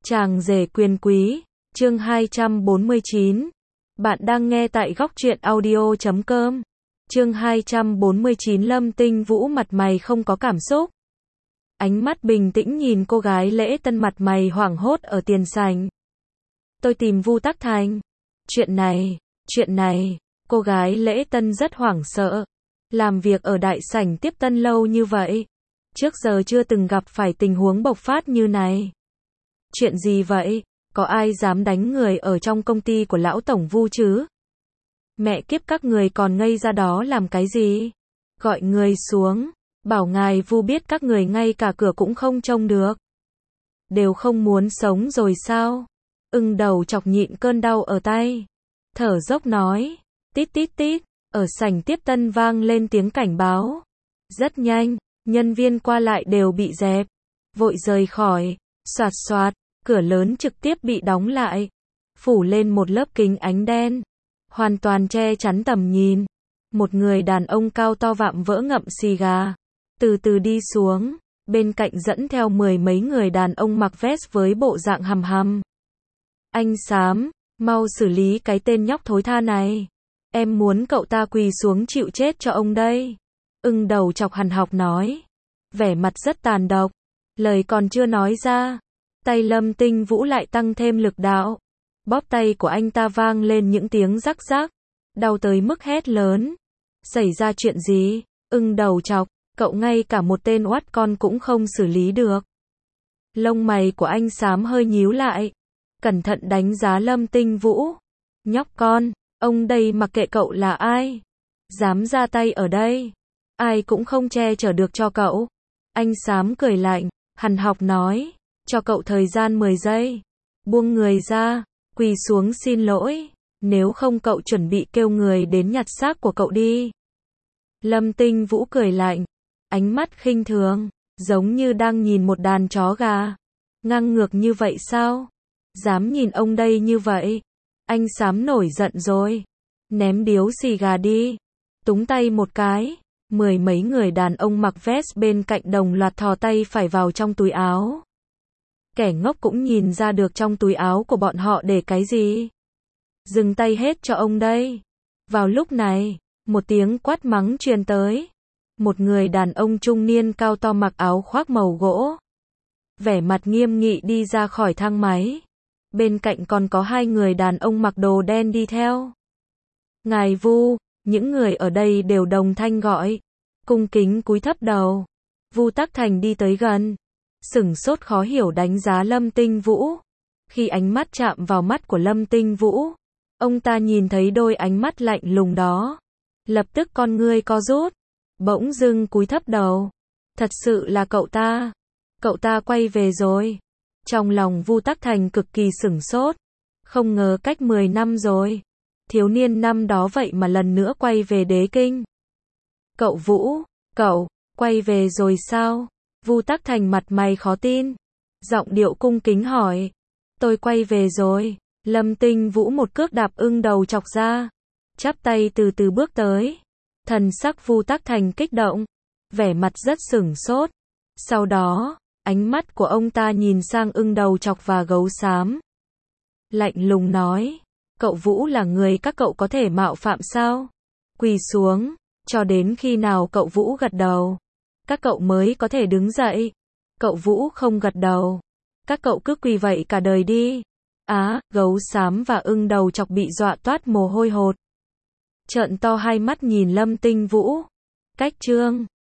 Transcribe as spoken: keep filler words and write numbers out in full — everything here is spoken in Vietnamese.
Chàng rể quyền quý, chương hai trăm bốn mươi chín. Bạn đang nghe tại góc truyện audio chấm com. Chương hai trăm bốn mươi chín. Lâm Tinh Vũ mặt mày không có cảm xúc. Ánh mắt bình tĩnh nhìn cô gái lễ tân mặt mày hoảng hốt ở tiền sảnh. Tôi tìm Vu Tắc Thành. Chuyện này, chuyện này, cô gái lễ tân rất hoảng sợ. Làm việc ở đại sảnh tiếp tân lâu như vậy, trước giờ chưa từng gặp phải tình huống bộc phát như này. Chuyện gì vậy? Có ai dám đánh người ở trong công ty của lão tổng Vu chứ? Mẹ kiếp, các người còn ngây ra đó làm cái gì? Gọi người xuống, bảo ngài Vu biết các người ngay cả cửa cũng không trông được. Đều không muốn sống rồi sao? Ưng Đầu Chọc nhịn cơn đau ở tay, thở dốc nói, tít tít tít, ở sảnh tiếp tân vang lên tiếng cảnh báo. Rất nhanh, nhân viên qua lại đều bị dẹp, vội rời khỏi. Xoạt xoạt, cửa lớn trực tiếp bị đóng lại, phủ lên một lớp kính ánh đen, hoàn toàn che chắn tầm nhìn. Một người đàn ông cao to vạm vỡ ngậm xì gà, từ từ đi xuống, bên cạnh dẫn theo mười mấy người đàn ông mặc vest với bộ dạng hầm hầm. Anh Xám, mau xử lý cái tên nhóc thối tha này. Em muốn cậu ta quỳ xuống chịu chết cho ông đây. Ưng Đầu Chọc hằn học nói, vẻ mặt rất tàn độc. Lời còn chưa nói ra, tay Lâm Tinh Vũ lại tăng thêm lực đạo. Bóp tay của anh ta vang lên những tiếng rắc rắc, đau tới mức hét lớn. Xảy ra chuyện gì? Ưng Đầu Chọc, cậu ngay cả một tên oát con cũng không xử lý được. Lông mày của anh Xám hơi nhíu lại, cẩn thận đánh giá Lâm Tinh Vũ. Nhóc con, ông đây mặc kệ cậu là ai, dám ra tay ở đây, ai cũng không che chở được cho cậu. Anh Xám cười lạnh, hằn học nói, cho cậu thời gian mười giây, buông người ra, quỳ xuống xin lỗi, nếu không cậu chuẩn bị kêu người đến nhặt xác của cậu đi. Lâm Tinh Vũ cười lạnh, ánh mắt khinh thường, giống như đang nhìn một đàn chó gà. Ngang ngược như vậy sao? Dám nhìn ông đây như vậy? Anh Xám nổi giận rồi, ném điếu xì gà đi. Túng tay một cái, mười mấy người đàn ông mặc vest bên cạnh đồng loạt thò tay phải vào trong túi áo. Kẻ ngốc cũng nhìn ra được trong túi áo của bọn họ để cái gì. Dừng tay hết cho ông đây. Vào lúc này, một tiếng quát mắng truyền tới. Một người đàn ông trung niên cao to mặc áo khoác màu gỗ, vẻ mặt nghiêm nghị đi ra khỏi thang máy. Bên cạnh còn có hai người đàn ông mặc đồ đen đi theo. Ngài Vu, những người ở đây đều đồng thanh gọi, cung kính cúi thấp đầu. Vu Tắc Thành đi tới gần, sửng sốt khó hiểu đánh giá Lâm Tinh Vũ. Khi ánh mắt chạm vào mắt của Lâm Tinh Vũ, ông ta nhìn thấy đôi ánh mắt lạnh lùng đó, lập tức con ngươi co rút, bỗng dưng cúi thấp đầu. Thật sự là cậu ta, cậu ta quay về rồi. Trong lòng Vu Tắc Thành cực kỳ sửng sốt, không ngờ cách mười năm rồi, thiếu niên năm đó vậy mà lần nữa quay về Đế Kinh. Cậu Vũ, cậu, quay về rồi sao? Vu Tắc Thành mặt mày khó tin, giọng điệu cung kính hỏi. Tôi quay về rồi. Lâm Tinh Vũ một cước đạp Ưng Đầu Chọc ra, chắp tay từ từ bước tới. Thần sắc Vu Tắc Thành kích động, vẻ mặt rất sửng sốt. Sau đó, ánh mắt của ông ta nhìn sang Ưng Đầu Chọc và Gấu Xám, lạnh lùng nói, cậu Vũ là người các cậu có thể mạo phạm sao? Quỳ xuống, cho đến khi nào cậu Vũ gật đầu, các cậu mới có thể đứng dậy. Cậu Vũ không gật đầu, các cậu cứ quỳ vậy cả đời đi. Á, à, Gấu Xám và Ưng Đầu Chọc bị dọa toát mồ hôi hột, trợn to hai mắt nhìn Lâm Tinh Vũ. Cách chương